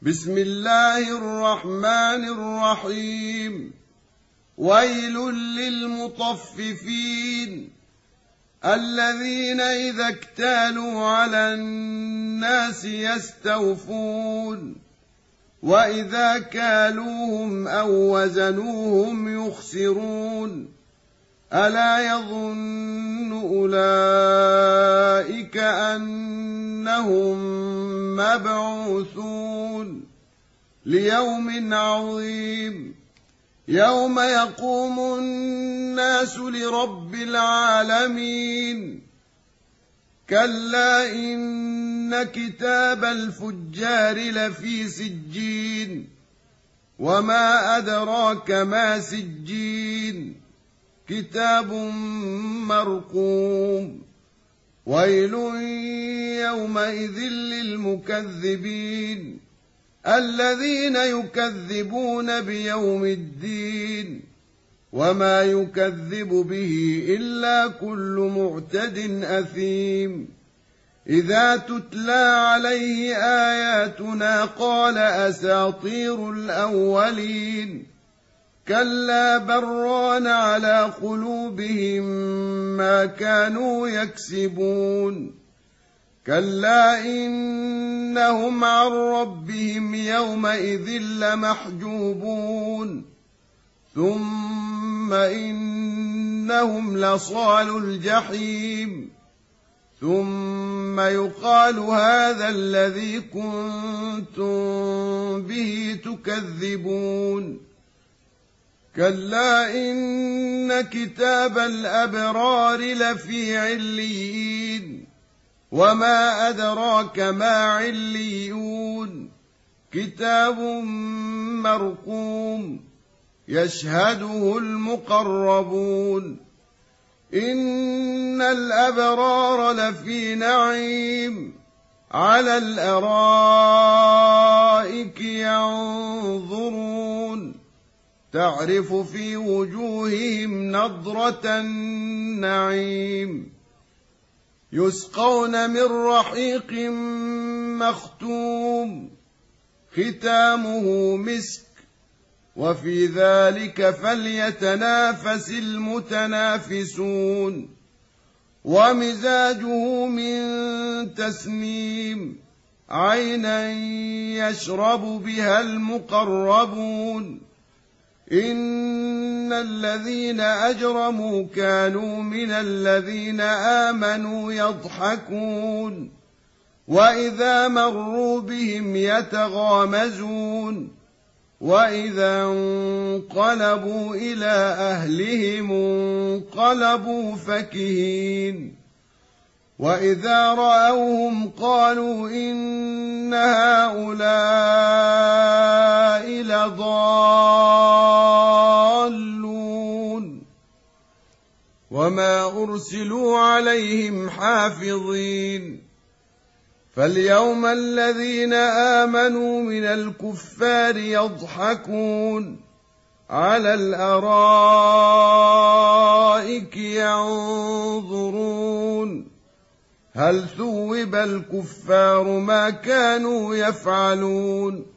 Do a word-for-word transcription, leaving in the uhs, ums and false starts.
بسم الله الرحمن الرحيم. ويل للمطففين الذين إذا اكتالوا على الناس يستوفون وإذا كالوهم أو وزنوهم يخسرون ألا يظن أولئك أنهم مبعوثون ليوم عظيم يوم يقوم الناس لرب العالمين. كلا إن كتاب الفجار لفي سجين وما أدراك ما سجين كتاب مرقوم. ويل يومئذ للمكذبين الذين يكذبون بيوم الدين وما يكذب به إلا كل معتد أثيم. إذا تتلى عليه آياتنا قال أساطير الأولين كلا بران على قلوبهم ما كانوا يكسبون. كلا إنهم عن ربهم يومئذ لمحجوبون ثم إنهم لصالو الجحيم ثم يقال هذا الذي كنتم به تكذبون. كلا إن كتاب الأبرار لفي عليين وما أدراك ما عليون كتاب مرقوم يشهده المقربون. إن الأبرار لفي نعيم على الأرائك ينظرون تعرف في وجوههم نضرة النعيم يسقون من رحيق مختوم ختامه مسك وفي ذلك فليتنافس المتنافسون. ومزاجه من تسنيم عينا يشرب بها المقربون. إن الذين أجرموا كانوا من الذين آمنوا يضحكون وإذا مروا بهم يتغامزون وإذا انقلبوا إلى أهلهم انقلبوا فكهين. وإذا رأوهم قالوا إن هؤلاء لضالون وما أرسلوا عليهم حافظين. فاليوم الذين آمنوا من الكفار يضحكون على الأرائك ينظرون هل ثوب الكفار ما كانوا يفعلون